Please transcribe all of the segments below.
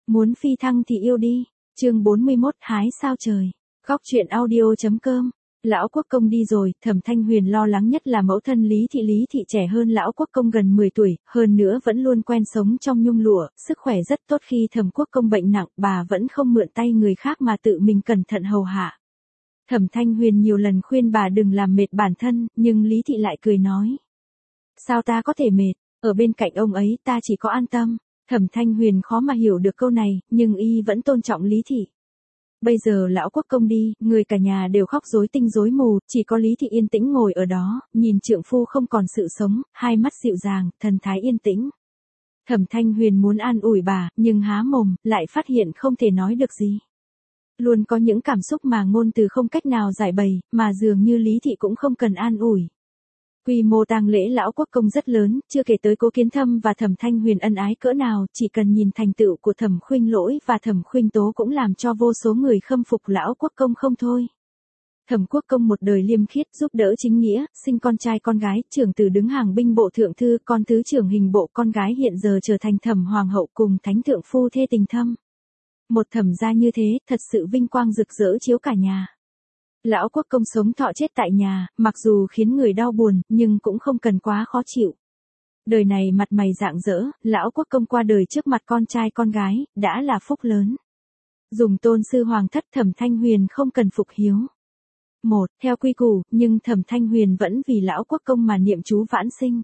Muốn phi thăng thì yêu đi. Chương 41 hái sao trời. Góc truyện audio.com. Lão quốc công đi rồi, Thẩm Thanh Huyền lo lắng nhất là mẫu thân Lý Thị trẻ hơn lão quốc công gần 10 tuổi, hơn nữa vẫn luôn quen sống trong nhung lụa, sức khỏe rất tốt. Khi Thẩm quốc công bệnh nặng, bà vẫn không mượn tay người khác mà tự mình cẩn thận hầu hạ. Thẩm Thanh Huyền nhiều lần khuyên bà đừng làm mệt bản thân, nhưng Lý Thị lại cười nói: sao ta có thể mệt, ở bên cạnh ông ấy ta chỉ có an tâm. Thẩm Thanh Huyền khó mà hiểu được câu này, nhưng y vẫn tôn trọng Lý Thị. Bây giờ lão quốc công đi, người cả nhà đều khóc rối tinh rối mù, chỉ có Lý Thị yên tĩnh ngồi ở đó, nhìn trượng phu không còn sự sống, hai mắt dịu dàng, thần thái yên tĩnh. Thẩm Thanh Huyền muốn an ủi bà, nhưng há mồm, lại phát hiện không thể nói được gì. Luôn có những cảm xúc mà ngôn từ không cách nào giải bày, mà dường như Lý Thị cũng không cần an ủi. Quy mô tang lễ lão quốc công rất lớn, chưa kể tới Cố Kiến Thâm và Thẩm Thanh Huyền ân ái cỡ nào, chỉ cần nhìn thành tựu của Thẩm Khuynh Lỗi và Thẩm Khuynh Tố cũng làm cho vô số người khâm phục lão quốc công không thôi. Thẩm quốc công một đời liêm khiết, giúp đỡ chính nghĩa, sinh con trai con gái, trưởng tử đứng hàng binh bộ thượng thư, con thứ trưởng hình bộ, con gái hiện giờ trở thành Thẩm hoàng hậu cùng thánh thượng phu thê tình thâm. Một thẩm gia như thế, thật sự vinh quang rực rỡ chiếu cả nhà. Lão quốc công sống thọ chết tại nhà, mặc dù khiến người đau buồn, nhưng cũng không cần quá khó chịu. Đời này mặt mày rạng rỡ, lão quốc công qua đời trước mặt con trai con gái, đã là phúc lớn. Dùng tôn sư hoàng thất, Thẩm Thanh Huyền không cần phục hiếu. Theo quy củ, nhưng Thẩm Thanh Huyền vẫn vì lão quốc công mà niệm chú vãn sinh.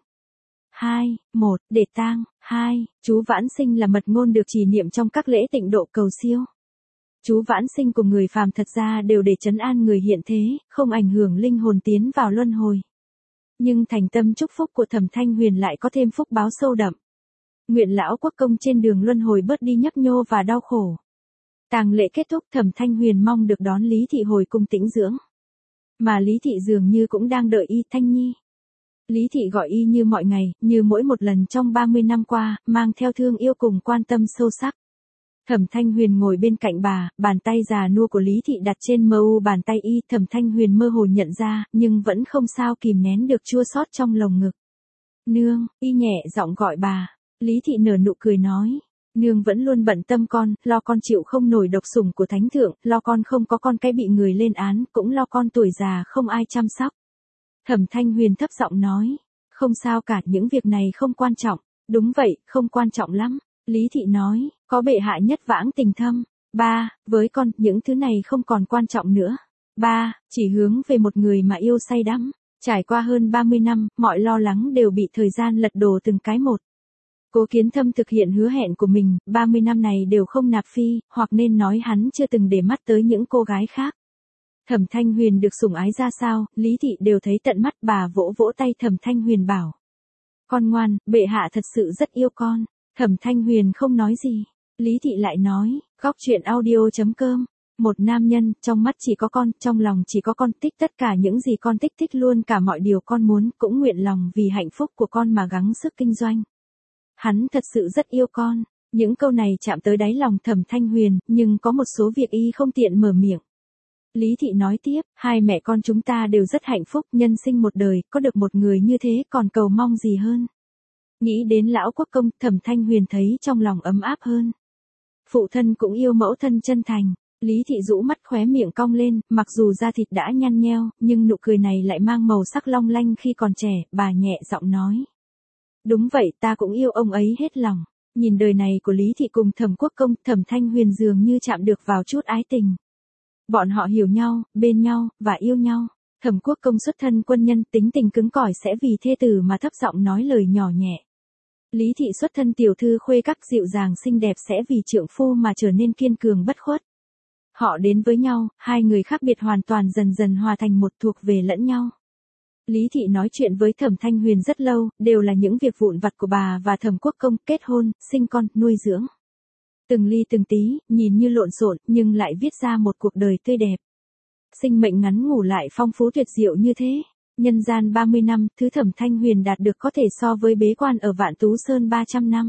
Để tang. Chú vãn sinh là mật ngôn được chỉ niệm trong các lễ tịnh độ cầu siêu. Chú vãn sinh của người phàm thật ra đều để trấn an người hiện thế, không ảnh hưởng linh hồn tiến vào luân hồi. Nhưng thành tâm chúc phúc của Thẩm Thanh Huyền lại có thêm phúc báo sâu đậm. Nguyện lão quốc công trên đường luân hồi bớt đi nhấp nhô và đau khổ. Tang lễ kết thúc, Thẩm Thanh Huyền mong được đón Lý Thị hồi cung tĩnh dưỡng. Mà Lý Thị dường như cũng đang đợi y. Thanh Nhi. Lý Thị gọi y như mọi ngày, như mỗi một lần trong 30 năm qua, mang theo thương yêu cùng quan tâm sâu sắc. Thẩm Thanh Huyền ngồi bên cạnh bà, bàn tay già nua của Lý Thị đặt trên mu bàn tay y. Thẩm Thanh Huyền mơ hồ nhận ra, nhưng vẫn không sao kìm nén được chua xót trong lồng ngực. Nương, y nhẹ giọng gọi bà. Lý Thị nở nụ cười nói: nương vẫn luôn bận tâm con, lo con chịu không nổi độc sủng của thánh thượng, lo con không có con cái bị người lên án, cũng lo con tuổi già không ai chăm sóc. Thẩm Thanh Huyền thấp giọng nói: không sao cả, những việc này không quan trọng. Đúng vậy, không quan trọng lắm. Lý Thị nói: có bệ hạ nhất vãng tình thâm. Với con, những thứ này không còn quan trọng nữa. Chỉ hướng về một người mà yêu say đắm. Trải qua hơn 30 năm, mọi lo lắng đều bị thời gian lật đổ từng cái một. Cố Kiến Thâm thực hiện hứa hẹn của mình, 30 năm này đều không nạp phi, hoặc nên nói hắn chưa từng để mắt tới những cô gái khác. Thẩm Thanh Huyền được sủng ái ra sao, Lý Thị đều thấy tận mắt. Bà vỗ vỗ tay Thẩm Thanh Huyền bảo: con ngoan, bệ hạ thật sự rất yêu con. Thẩm Thanh Huyền không nói gì. Lý Thị lại nói: góc truyện audio.com. Một nam nhân, trong mắt chỉ có con, trong lòng chỉ có con, thích tất cả những gì con thích luôn cả mọi điều con muốn, cũng nguyện lòng vì hạnh phúc của con mà gắng sức kinh doanh. Hắn thật sự rất yêu con. Những câu này chạm tới đáy lòng Thẩm Thanh Huyền, nhưng có một số việc y không tiện mở miệng. Lý Thị nói tiếp: hai mẹ con chúng ta đều rất hạnh phúc, nhân sinh một đời, có được một người như thế còn cầu mong gì hơn. Nghĩ đến lão quốc công, Thẩm Thanh Huyền thấy trong lòng ấm áp hơn. Phụ thân cũng yêu mẫu thân chân thành. Lý Thị rũ mắt, khóe miệng cong lên, mặc dù da thịt đã nhăn nheo, nhưng nụ cười này lại mang màu sắc long lanh khi còn trẻ. Bà nhẹ giọng nói: đúng vậy, ta cũng yêu ông ấy hết lòng. Nhìn đời này của Lý Thị cùng Thẩm quốc công, Thẩm Thanh Huyền dường như chạm được vào chút ái tình. Bọn họ hiểu nhau, bên nhau, và yêu nhau. Thẩm quốc công xuất thân quân nhân, tính tình cứng cỏi sẽ vì thê tử mà thấp giọng nói lời nhỏ nhẹ. Lý Thị xuất thân tiểu thư khuê các, dịu dàng xinh đẹp sẽ vì trượng phu mà trở nên kiên cường bất khuất. Họ đến với nhau, hai người khác biệt hoàn toàn dần dần hòa thành một, thuộc về lẫn nhau. Lý Thị nói chuyện với Thẩm Thanh Huyền rất lâu, đều là những việc vụn vặt của bà và Thẩm quốc công: kết hôn, sinh con, nuôi dưỡng. Từng ly từng tí, nhìn như lộn xộn, nhưng lại viết ra một cuộc đời tươi đẹp. Sinh mệnh ngắn ngủ lại phong phú tuyệt diệu như thế. Nhân gian 30 năm, thứ Thẩm Thanh Huyền đạt được có thể so với bế quan ở Vạn Tú Sơn 300 năm.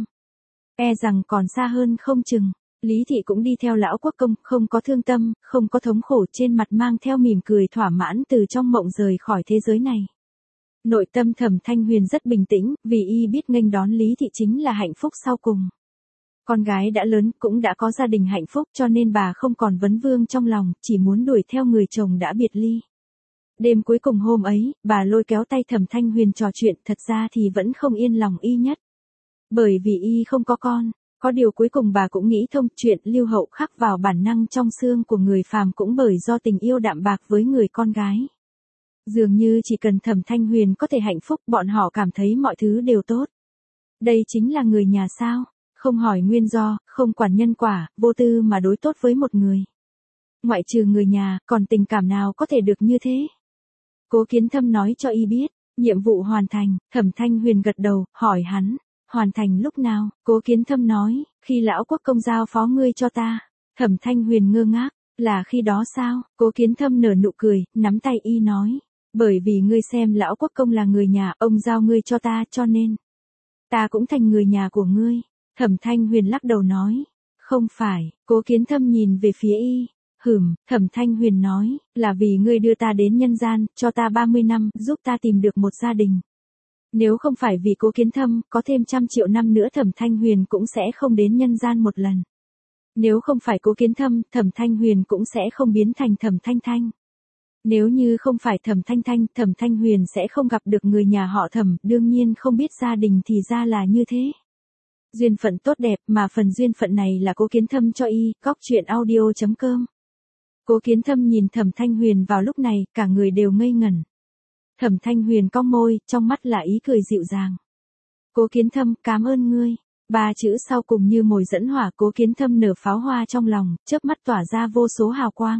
E rằng còn xa hơn không chừng. Lý Thị cũng đi theo lão quốc công, không có thương tâm, không có thống khổ, trên mặt mang theo mỉm cười thỏa mãn từ trong mộng rời khỏi thế giới này. Nội tâm Thẩm Thanh Huyền rất bình tĩnh, vì y biết nghênh đón Lý Thị chính là hạnh phúc sau cùng. Con gái đã lớn, cũng đã có gia đình hạnh phúc cho nên bà không còn vấn vương trong lòng, chỉ muốn đuổi theo người chồng đã biệt ly. Đêm cuối cùng hôm ấy, bà lôi kéo tay Thẩm Thanh Huyền trò chuyện, thật ra thì vẫn không yên lòng y nhất. Bởi vì y không có con, có điều cuối cùng bà cũng nghĩ thông, chuyện lưu hậu khắc vào bản năng trong xương của người phàm cũng bởi do tình yêu đạm bạc với người con gái. Dường như chỉ cần Thẩm Thanh Huyền có thể hạnh phúc, bọn họ cảm thấy mọi thứ đều tốt. Đây chính là người nhà sao, không hỏi nguyên do, không quản nhân quả, vô tư mà đối tốt với một người. Ngoại trừ người nhà, còn tình cảm nào có thể được như thế? Cố Kiến Thâm nói cho y biết, nhiệm vụ hoàn thành. Thẩm Thanh Huyền gật đầu, hỏi hắn, hoàn thành lúc nào? Cố Kiến Thâm nói, khi lão quốc công giao phó ngươi cho ta. Thẩm Thanh Huyền ngơ ngác, là khi đó sao? Cố Kiến Thâm nở nụ cười, nắm tay y nói, bởi vì ngươi xem lão quốc công là người nhà, ông giao ngươi cho ta cho nên ta cũng thành người nhà của ngươi. Thẩm Thanh Huyền lắc đầu nói, không phải. Cố Kiến Thâm nhìn về phía y. Thẩm Thanh Huyền nói, là vì ngươi đưa ta đến nhân gian, cho ta 30 năm, giúp ta tìm được một gia đình. Nếu không phải vì Cố Kiến Thâm, có thêm 100 triệu năm nữa Thẩm Thanh Huyền cũng sẽ không đến nhân gian một lần. Nếu không phải Cố Kiến Thâm, Thẩm Thanh Huyền cũng sẽ không biến thành Thẩm Thanh Thanh. Nếu như không phải Thẩm Thanh Thanh, Thẩm Thanh Huyền sẽ không gặp được người nhà họ Thẩm, đương nhiên không biết gia đình thì ra là như thế. Duyên phận tốt đẹp, mà phần duyên phận này là Cố Kiến Thâm cho y. Cóc truyện audio.com. Cố Kiến Thâm nhìn Thẩm Thanh Huyền vào lúc này, cả người đều ngây ngẩn. Thẩm Thanh Huyền cong môi, trong mắt là ý cười dịu dàng. Cố Kiến Thâm, cảm ơn ngươi. Ba chữ sau cùng như mồi dẫn hỏa. Cố Kiến Thâm nở pháo hoa trong lòng, chớp mắt tỏa ra vô số hào quang.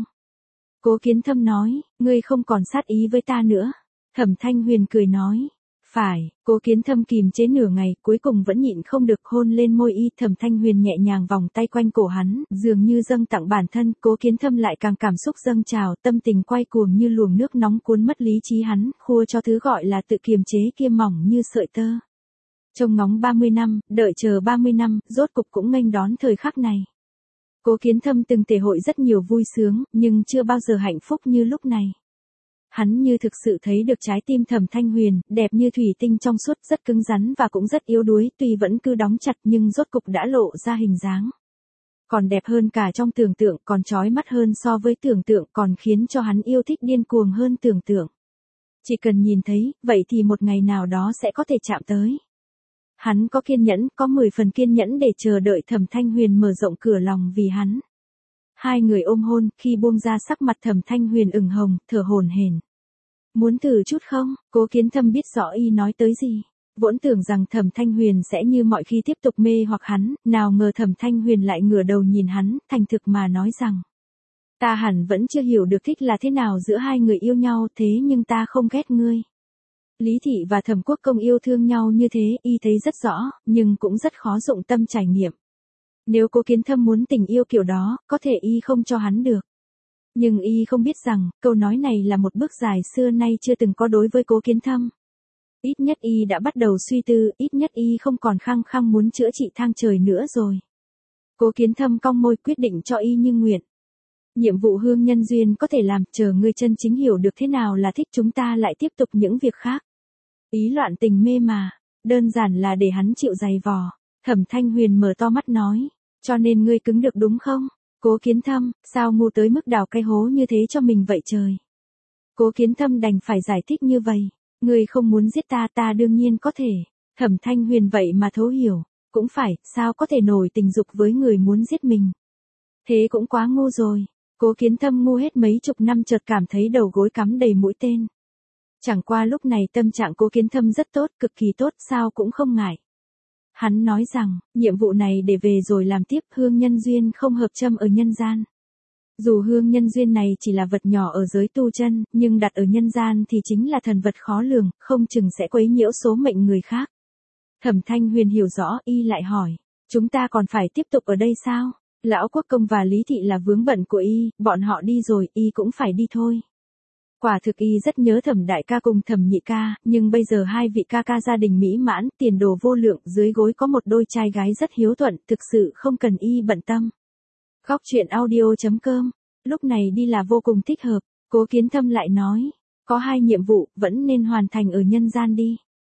Cố Kiến Thâm nói, ngươi không còn sát ý với ta nữa. Thẩm Thanh Huyền cười nói, phải. Cố Kiến Thâm kìm chế nửa ngày, cuối cùng vẫn nhịn không được hôn lên môi y. Thẩm Thanh Huyền nhẹ nhàng vòng tay quanh cổ hắn, dường như dâng tặng bản thân. Cố Kiến Thâm lại càng cảm xúc dâng trào, tâm tình quay cuồng như luồng nước nóng cuốn mất lý trí hắn, khua cho thứ gọi là tự kiềm chế kia mỏng như sợi tơ. Trông ngóng 30 năm, đợi chờ 30 năm, rốt cục cũng nghênh đón thời khắc này. Cố Kiến Thâm từng thể hội rất nhiều vui sướng, nhưng chưa bao giờ hạnh phúc như lúc này. Hắn như thực sự thấy được trái tim Thẩm Thanh Huyền, đẹp như thủy tinh trong suốt, rất cứng rắn và cũng rất yếu đuối, tuy vẫn cứ đóng chặt nhưng rốt cục đã lộ ra hình dáng. Còn đẹp hơn cả trong tưởng tượng, còn chói mắt hơn so với tưởng tượng, còn khiến cho hắn yêu thích điên cuồng hơn tưởng tượng. Chỉ cần nhìn thấy, vậy thì một ngày nào đó sẽ có thể chạm tới. Hắn có kiên nhẫn, có 10 phần kiên nhẫn để chờ đợi Thẩm Thanh Huyền mở rộng cửa lòng vì hắn. Hai người ôm hôn, khi buông ra sắc mặt Thẩm Thanh Huyền ửng hồng, thở hổn hển. Muốn thử chút không? Cố Kiến Thâm biết rõ y nói tới gì. Vốn tưởng rằng Thẩm Thanh Huyền sẽ như mọi khi tiếp tục mê hoặc hắn, nào ngờ Thẩm Thanh Huyền lại ngửa đầu nhìn hắn, thành thực mà nói rằng, ta hẳn vẫn chưa hiểu được thích là thế nào giữa hai người yêu nhau, thế nhưng ta không ghét ngươi. Lý Thị và Thẩm Quốc Công yêu thương nhau như thế, y thấy rất rõ, nhưng cũng rất khó dụng tâm trải nghiệm. Nếu Cố Kiến Thâm muốn tình yêu kiểu đó, có thể y không cho hắn được. Nhưng y không biết rằng, câu nói này là một bước dài xưa nay chưa từng có đối với Cố Kiến Thâm. Ít nhất y đã bắt đầu suy tư, ít nhất y không còn khăng khăng muốn chữa trị thang trời nữa rồi. Cố Kiến Thâm cong môi quyết định cho y như nguyện. Nhiệm vụ hương nhân duyên có thể làm, chờ ngươi chân chính hiểu được thế nào là thích chúng ta lại tiếp tục những việc khác. Ý loạn tình mê mà, đơn giản là để hắn chịu dày vò. Thẩm Thanh Huyền mở to mắt nói, cho nên ngươi cứng được đúng không? Cố Kiến Thâm, sao ngu tới mức đào cái hố như thế cho mình vậy trời? Cố Kiến Thâm đành phải giải thích như vậy, ngươi không muốn giết ta, ta đương nhiên có thể. Thẩm Thanh Huyền vậy mà thấu hiểu, cũng phải, sao có thể nổi tình dục với người muốn giết mình? Thế cũng quá ngu rồi. Cố Kiến Thâm ngu hết mấy chục năm chợt cảm thấy đầu gối cắm đầy mũi tên. Chẳng qua lúc này tâm trạng Cố Kiến Thâm rất tốt, cực kỳ tốt, sao cũng không ngại. Hắn nói rằng, nhiệm vụ này để về rồi làm tiếp, hương nhân duyên không hợp châm ở nhân gian. Dù hương nhân duyên này chỉ là vật nhỏ ở giới tu chân, nhưng đặt ở nhân gian thì chính là thần vật khó lường, không chừng sẽ quấy nhiễu số mệnh người khác. Thẩm Thanh Huyền hiểu rõ, y lại hỏi, chúng ta còn phải tiếp tục ở đây sao? Lão Quốc Công và Lý Thị là vướng bận của y, bọn họ đi rồi, y cũng phải đi thôi. Quả thực y rất nhớ Thẩm đại ca cùng Thẩm nhị ca, nhưng bây giờ hai vị ca ca gia đình mỹ mãn, tiền đồ vô lượng, dưới gối có một đôi trai gái rất hiếu thuận, thực sự không cần y bận tâm. Cóc truyện audio.com, lúc này đi là vô cùng thích hợp. Cố Kiến Thâm lại nói, có hai nhiệm vụ, vẫn nên hoàn thành ở nhân gian đi.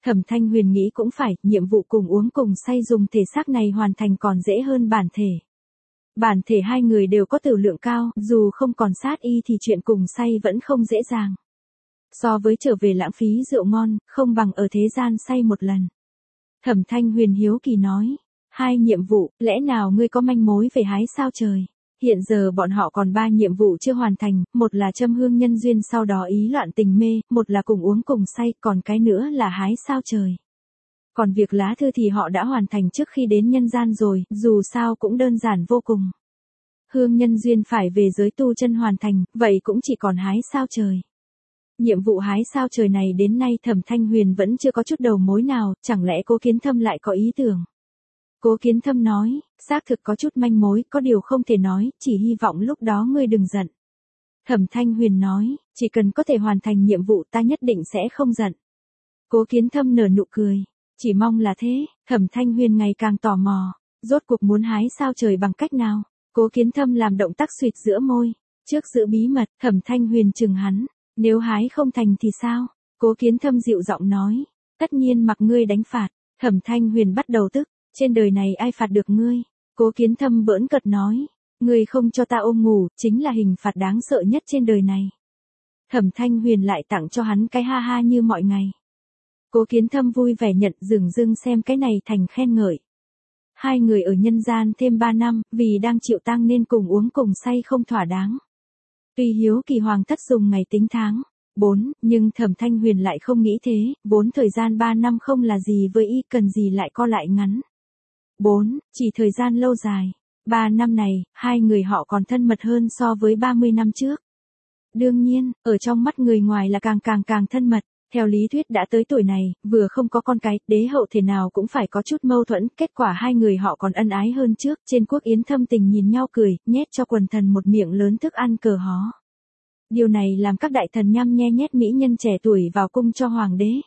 Thẩm Thanh Huyền nghĩ cũng phải, nhiệm vụ cùng uống cùng say dùng thể xác này hoàn thành còn dễ hơn bản thể. Bản thể hai người đều có tử lượng cao, dù không còn sát y thì chuyện cùng say vẫn không dễ dàng. So với trở về lãng phí rượu ngon, không bằng ở thế gian say một lần. Thẩm Thanh Huyền hiếu kỳ nói, 2 nhiệm vụ, lẽ nào ngươi có manh mối về hái sao trời? Hiện giờ bọn họ còn 3 nhiệm vụ chưa hoàn thành, một là châm hương nhân duyên sau đó ý loạn tình mê, một là cùng uống cùng say, còn cái nữa là hái sao trời. Còn việc lá thư thì họ đã hoàn thành trước khi đến nhân gian rồi, dù sao cũng đơn giản vô cùng. Hương nhân duyên phải về giới tu chân hoàn thành, vậy cũng chỉ còn hái sao trời. Nhiệm vụ hái sao trời này đến nay Thẩm Thanh Huyền vẫn chưa có chút đầu mối nào, chẳng lẽ Cố Kiến Thâm lại có ý tưởng. Cố Kiến Thâm nói, xác thực có chút manh mối, có điều không thể nói, chỉ hy vọng lúc đó ngươi đừng giận. Thẩm Thanh Huyền nói, chỉ cần có thể hoàn thành nhiệm vụ ta nhất định sẽ không giận. Cố Kiến Thâm nở nụ cười, chỉ mong là thế. Thẩm Thanh Huyền ngày càng tò mò, rốt cuộc muốn hái sao trời bằng cách nào. Cố Kiến Thâm làm động tác suyệt giữa môi, trước giữ bí mật, Thẩm Thanh Huyền chừng hắn, nếu hái không thành thì sao? Cố Kiến Thâm dịu giọng nói, tất nhiên mặc ngươi đánh phạt. Thẩm Thanh Huyền bắt đầu tức, trên đời này ai phạt được ngươi? Cố Kiến Thâm bỡn cợt nói, ngươi không cho ta ôm ngủ, chính là hình phạt đáng sợ nhất trên đời này. Thẩm Thanh Huyền lại tặng cho hắn cái ha ha như mọi ngày. Cố Kiến Thâm vui vẻ nhận, dửng dưng xem cái này thành khen ngợi. 2 người ở nhân gian thêm 3 năm, vì đang chịu tang nên cùng uống cùng say không thỏa đáng. Tuy hiếu kỳ hoàng thất dùng ngày tính tháng, 4, nhưng Thẩm Thanh Huyền lại không nghĩ thế, 4 thời gian 3 năm không là gì với y, cần gì lại co lại ngắn. 4, chỉ thời gian lâu dài. 3 năm này, 2 người họ còn thân mật hơn so với 30 năm trước. Đương nhiên, ở trong mắt người ngoài là càng thân mật. Theo lý thuyết đã tới tuổi này, vừa không có con cái, đế hậu thế nào cũng phải có chút mâu thuẫn, kết quả 2 người họ còn ân ái hơn trước, trên quốc yến thâm tình nhìn nhau cười, nhét cho quần thần một miệng lớn thức ăn cờ hó. Điều này làm các đại thần nhăm nhe nhét mỹ nhân trẻ tuổi vào cung cho hoàng đế.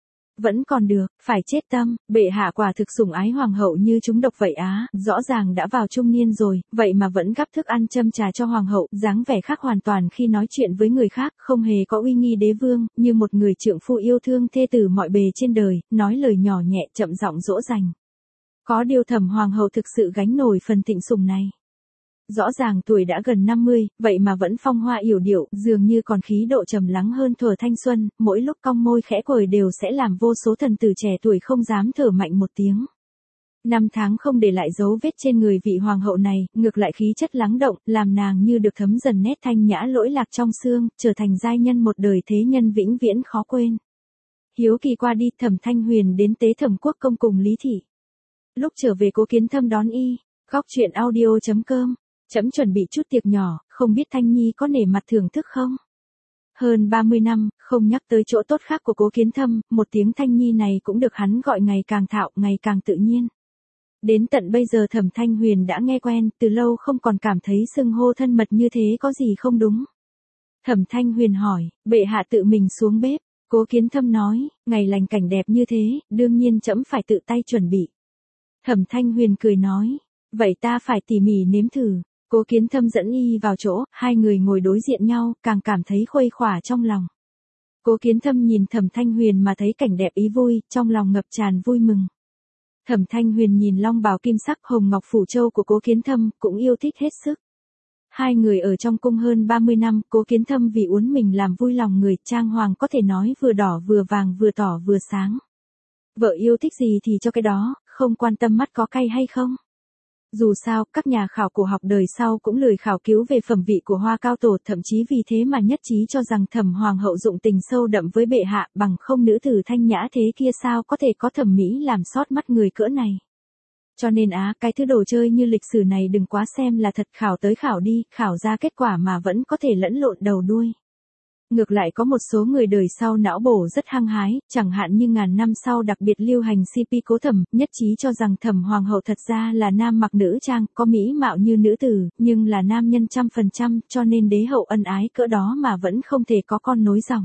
Vẫn còn được, phải chết tâm, bệ hạ quả thực sủng ái hoàng hậu như chúng độc vậy á, rõ ràng đã vào trung niên rồi, vậy mà vẫn gắp thức ăn châm trà cho hoàng hậu, dáng vẻ khác hoàn toàn khi nói chuyện với người khác, không hề có uy nghi đế vương, như một người trượng phu yêu thương thê tử mọi bề trên đời, nói lời nhỏ nhẹ chậm giọng dỗ dành. Có điều Thẩm hoàng hậu thực sự gánh nổi phần thịnh sủng này. Rõ ràng tuổi đã gần 50, vậy mà vẫn phong hoa yểu điệu, dường như còn khí độ trầm lắng hơn thuở thanh xuân, mỗi lúc cong môi khẽ cười đều sẽ làm vô số thần tử trẻ tuổi không dám thở mạnh một tiếng. 5 tháng không để lại dấu vết trên người vị hoàng hậu này, ngược lại khí chất lắng động, làm nàng như được thấm dần nét thanh nhã lỗi lạc trong xương, trở thành giai nhân một đời thế nhân vĩnh viễn khó quên. Hiếu kỳ qua đi, Thẩm Thanh Huyền đến tế Thẩm Quốc công cùng Lý Thị. Lúc trở về Cố Kiến Thâm đón y, góc truyện audio.com. Chấm chuẩn bị chút tiệc nhỏ, không biết Thanh Nhi có nể mặt thưởng thức không? Hơn 30 năm, không nhắc tới chỗ tốt khác của Cố Kiến Thâm, một tiếng Thanh Nhi này cũng được hắn gọi ngày càng thạo, ngày càng tự nhiên. Đến tận bây giờ Thẩm Thanh Huyền đã nghe quen, từ lâu không còn cảm thấy xưng hô thân mật như thế có gì không đúng. Thẩm Thanh Huyền hỏi, bệ hạ tự mình xuống bếp. Cố Kiến Thâm nói, ngày lành cảnh đẹp như thế, đương nhiên trẫm phải tự tay chuẩn bị. Thẩm Thanh Huyền cười nói, vậy ta phải tỉ mỉ nếm thử. Cố Kiến Thâm dẫn y vào chỗ, 2 người ngồi đối diện nhau, càng cảm thấy khuây khỏa trong lòng. Cố Kiến Thâm nhìn Thẩm Thanh Huyền mà thấy cảnh đẹp ý vui, trong lòng ngập tràn vui mừng. Thẩm Thanh Huyền nhìn long bào kim sắc hồng ngọc phủ châu của Cố Kiến Thâm, cũng yêu thích hết sức. 2 người ở trong cung hơn 30 năm, Cố Kiến Thâm vì uốn mình làm vui lòng người, trang hoàng có thể nói vừa đỏ vừa vàng vừa tỏ vừa sáng. Vợ yêu thích gì thì cho cái đó, không quan tâm mắt có cay hay không. Dù sao, các nhà khảo cổ học đời sau cũng lười khảo cứu về phẩm vị của Hoa Cao Tổ, thậm chí vì thế mà nhất trí cho rằng Thẩm hoàng hậu dụng tình sâu đậm với bệ hạ, bằng không nữ tử thanh nhã thế kia sao có thể có thẩm mỹ làm sót mắt người cỡ này. Cho nên cái thứ đồ chơi như lịch sử này đừng quá xem là thật, khảo tới khảo đi, khảo ra kết quả mà vẫn có thể lẫn lộn đầu đuôi. Ngược lại có một số người đời sau não bổ rất hăng hái, chẳng hạn như ngàn năm sau đặc biệt lưu hành CP Cố Thẩm, nhất trí cho rằng Thẩm hoàng hậu thật ra là nam mặc nữ trang, có mỹ mạo như nữ tử, nhưng là nam nhân 100%, cho nên đế hậu ân ái cỡ đó mà vẫn không thể có con nối dòng.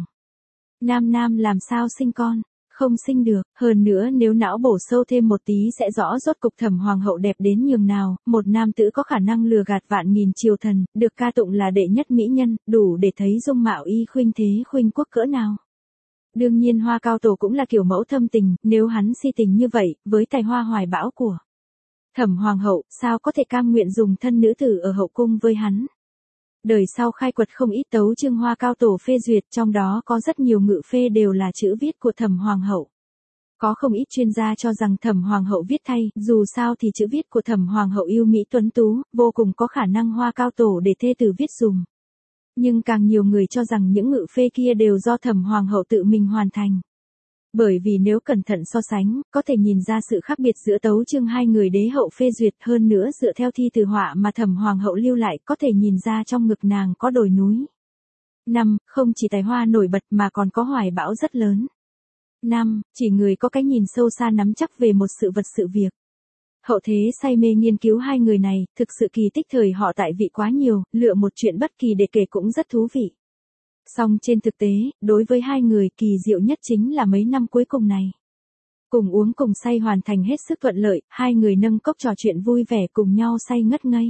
Nam làm sao sinh con? Không sinh được, hơn nữa nếu não bổ sâu thêm một tí sẽ rõ rốt cục Thẩm hoàng hậu đẹp đến nhường nào, một nam tử có khả năng lừa gạt vạn nghìn triều thần, được ca tụng là đệ nhất mỹ nhân, đủ để thấy dung mạo y khuynh thế khuynh quốc cỡ nào. Đương nhiên Hoa Cao Tổ cũng là kiểu mẫu thâm tình, nếu hắn si tình như vậy, với tài hoa hoài bão của Thẩm Hoàng hậu, sao có thể cam nguyện dùng thân nữ tử ở hậu cung với hắn. Đời sau khai quật không ít tấu chương Hoa Cao Tổ phê duyệt, trong đó có rất nhiều ngự phê đều là chữ viết của Thẩm Hoàng hậu. Có không ít chuyên gia cho rằng Thẩm Hoàng hậu viết thay, dù sao thì chữ viết của Thẩm Hoàng hậu yêu mỹ tuấn tú, vô cùng có khả năng Hoa Cao Tổ để thê tử viết dùm. Nhưng càng nhiều người cho rằng những ngự phê kia đều do Thẩm Hoàng hậu tự mình hoàn thành. Bởi vì nếu cẩn thận so sánh, có thể nhìn ra sự khác biệt giữa tấu chương hai người đế hậu phê duyệt, hơn nữa dựa theo thi từ họa mà Thẩm Hoàng hậu lưu lại, có thể nhìn ra trong ngực nàng có đồi núi. 5. Không chỉ tài hoa nổi bật mà còn có hoài bão rất lớn. 5. Chỉ người có cái nhìn sâu xa nắm chắc về một sự vật sự việc. Hậu thế say mê nghiên cứu hai người này, thực sự kỳ tích thời họ tại vị quá nhiều, lựa một chuyện bất kỳ để kể cũng rất thú vị. Song trên thực tế, đối với hai người kỳ diệu nhất chính là mấy năm cuối cùng này. Cùng uống cùng say hoàn thành hết sức thuận lợi, hai người nâng cốc trò chuyện vui vẻ cùng nhau say ngất ngây.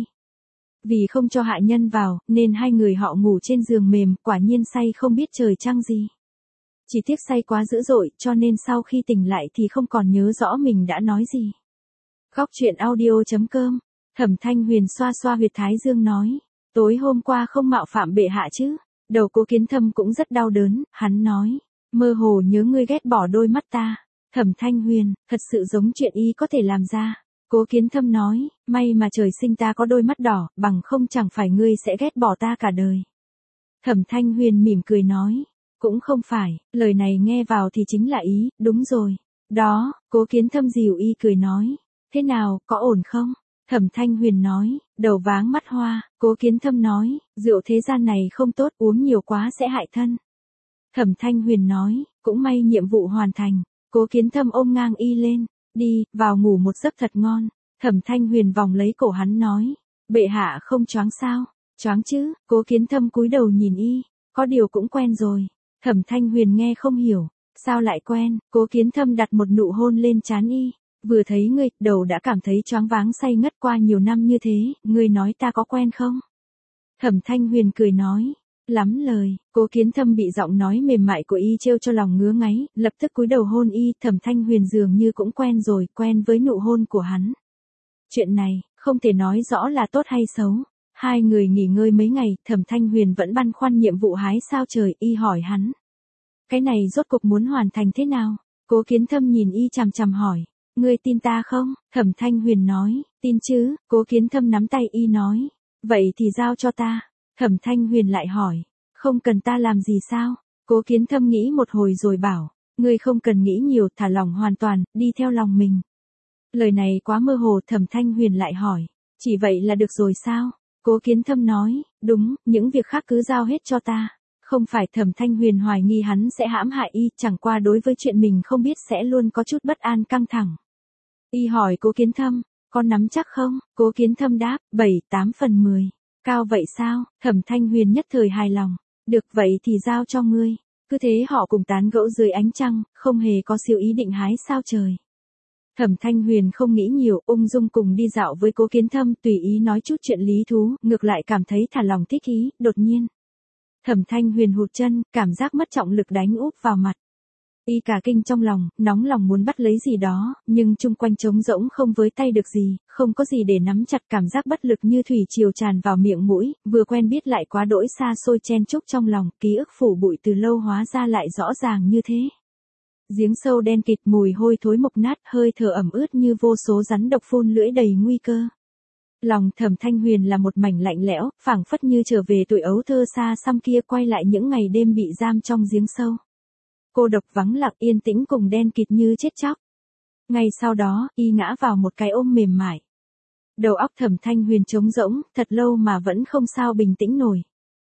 Vì không cho hạ nhân vào, nên hai người họ ngủ trên giường mềm, quả nhiên say không biết trời trăng gì. Chỉ tiếc say quá dữ dội, cho nên sau khi tỉnh lại thì không còn nhớ rõ mình đã nói gì. Góc truyện audio.com, Thẩm Thanh Huyền xoa xoa huyệt thái dương nói, tối hôm qua không mạo phạm bệ hạ chứ. Đầu Cố Kiến Thâm cũng rất đau đớn, hắn nói, mơ hồ nhớ ngươi ghét bỏ đôi mắt ta. Thẩm Thanh Huyền, thật sự giống chuyện y có thể làm ra. Cố Kiến Thâm nói, may mà trời sinh ta có đôi mắt đỏ, bằng không chẳng phải ngươi sẽ ghét bỏ ta cả đời. Thẩm Thanh Huyền mỉm cười nói, cũng không phải, lời này nghe vào thì chính là ý, đúng rồi. Đó, Cố Kiến Thâm dìu y cười nói, thế nào, có ổn không? Thẩm Thanh Huyền nói, đầu váng mắt hoa. Cố Kiến Thâm nói, rượu thế gian này không tốt, uống nhiều quá sẽ hại thân. Thẩm Thanh Huyền nói, cũng may nhiệm vụ hoàn thành. Cố Kiến Thâm ôm ngang y lên, đi, vào ngủ một giấc thật ngon. Thẩm Thanh Huyền vòng lấy cổ hắn nói, bệ hạ không choáng sao? Choáng chứ. Cố Kiến Thâm cúi đầu nhìn y, có điều cũng quen rồi. Thẩm Thanh Huyền nghe không hiểu, sao lại quen? Cố Kiến Thâm đặt một nụ hôn lên trán y. Vừa thấy ngươi, đầu đã cảm thấy choáng váng say ngất qua nhiều năm như thế, ngươi nói ta có quen không? Thẩm Thanh Huyền cười nói, lắm lời. Cố Kiến Thâm bị giọng nói mềm mại của y trêu cho lòng ngứa ngáy, lập tức cúi đầu hôn y. Thẩm Thanh Huyền dường như cũng quen rồi, quen với nụ hôn của hắn. Chuyện này, không thể nói rõ là tốt hay xấu. Hai người nghỉ ngơi mấy ngày, Thẩm Thanh Huyền vẫn băn khoăn nhiệm vụ hái sao trời, y hỏi hắn. Cái này rốt cuộc muốn hoàn thành thế nào? Cố Kiến Thâm nhìn y chằm chằm hỏi. Ngươi tin ta không? Thẩm Thanh Huyền nói, tin chứ. Cố Kiến Thâm nắm tay y nói, vậy thì giao cho ta. Thẩm Thanh Huyền lại hỏi, không cần ta làm gì sao? Cố Kiến Thâm nghĩ một hồi rồi bảo, ngươi không cần nghĩ nhiều, thả lòng hoàn toàn, đi theo lòng mình. Lời này quá mơ hồ. Thẩm Thanh Huyền lại hỏi, chỉ vậy là được rồi sao? Cố Kiến Thâm nói, đúng, những việc khác cứ giao hết cho ta. Không phải. Thẩm Thanh Huyền hoài nghi hắn sẽ hãm hại y, chẳng qua đối với chuyện mình không biết sẽ luôn có chút bất an căng thẳng. Y hỏi Cố Kiến Thâm, con nắm chắc không? Cố Kiến Thâm đáp, 7-8/10. Cao vậy sao? Thẩm Thanh Huyền nhất thời hài lòng. Được, vậy thì giao cho ngươi. Cứ thế họ cùng tán gẫu dưới ánh trăng, không hề có siêu ý định hái sao trời. Thẩm Thanh Huyền không nghĩ nhiều, ung dung cùng đi dạo với Cố Kiến Thâm, tùy ý nói chút chuyện lý thú, ngược lại cảm thấy thả lòng thích ý. Đột nhiên, Thẩm Thanh Huyền hụt chân, cảm giác mất trọng lực đánh úp vào mặt. Y cả kinh trong lòng, nóng lòng muốn bắt lấy gì đó, nhưng chung quanh trống rỗng không với tay được gì, không có gì để nắm chặt, cảm giác bất lực như thủy triều tràn vào miệng mũi, vừa quen biết lại quá đỗi xa xôi chen chúc trong lòng, ký ức phủ bụi từ lâu hóa ra lại rõ ràng như thế. Giếng sâu đen kịt, mùi hôi thối mục nát, hơi thở ẩm ướt như vô số rắn độc phun lưỡi đầy nguy cơ. Lòng Thẩm Thanh Huyền là một mảnh lạnh lẽo, phảng phất như trở về tuổi ấu thơ xa xăm kia, quay lại những ngày đêm bị giam trong giếng sâu. Cô độc vắng lặng, yên tĩnh cùng đen kịt như chết chóc. Ngay sau đó, y ngã vào một cái ôm mềm mại. Đầu óc Thẩm Thanh Huyền trống rỗng, thật lâu mà vẫn không sao bình tĩnh nổi.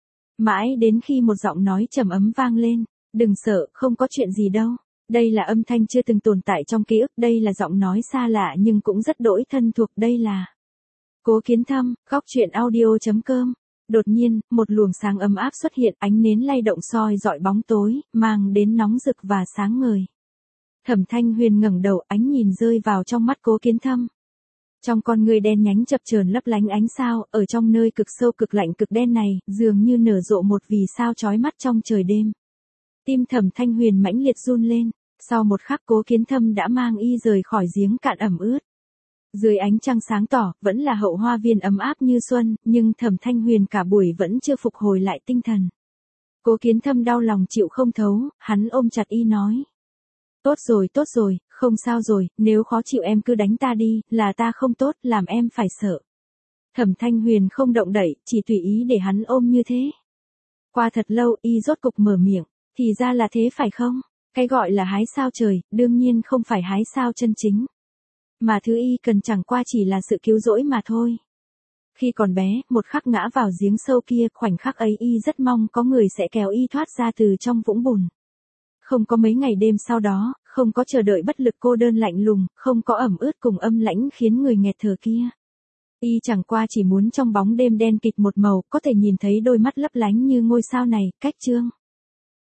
Mãi đến khi một giọng nói trầm ấm vang lên, đừng sợ, không có chuyện gì đâu. Đây là âm thanh chưa từng tồn tại trong ký ức, đây là giọng nói xa lạ nhưng cũng rất đỗi thân thuộc, đây là Cố Kiến Thâm. Góc truyện audio.com. Đột nhiên, một luồng sáng ấm áp xuất hiện, ánh nến lay động soi dọi bóng tối, mang đến nóng rực và sáng ngời. Thẩm Thanh Huyền ngẩng đầu, ánh nhìn rơi vào trong mắt Cố Kiến Thâm. Trong con người đen nhánh chập chờn lấp lánh ánh sao, ở trong nơi cực sâu cực lạnh cực đen này, dường như nở rộ một vì sao chói mắt trong trời đêm. Tim Thẩm Thanh Huyền mãnh liệt run lên, sau một khắc Cố Kiến Thâm đã mang y rời khỏi giếng cạn ẩm ướt. Dưới ánh trăng sáng tỏ, vẫn là hậu hoa viên ấm áp như xuân, nhưng Thẩm Thanh Huyền cả buổi vẫn chưa phục hồi lại tinh thần. Cố Kiến Thâm đau lòng chịu không thấu, hắn ôm chặt y nói. Tốt rồi, không sao rồi, nếu khó chịu em cứ đánh ta đi, là ta không tốt, làm em phải sợ. Thẩm Thanh Huyền không động đậy, chỉ tùy ý để hắn ôm như thế. Qua thật lâu, y rốt cục mở miệng, thì ra là thế phải không? Cái gọi là hái sao trời, đương nhiên không phải hái sao chân chính. Mà thứ y cần chẳng qua chỉ là sự cứu rỗi mà thôi. Khi còn bé, một khắc ngã vào giếng sâu kia, khoảnh khắc ấy y rất mong có người sẽ kéo y thoát ra từ trong vũng bùn. Không có mấy ngày đêm sau đó, không có chờ đợi bất lực cô đơn lạnh lùng, không có ẩm ướt cùng âm lãnh khiến người nghẹt thở kia. Y chẳng qua chỉ muốn trong bóng đêm đen kịt một màu, có thể nhìn thấy đôi mắt lấp lánh như ngôi sao này, cách chương.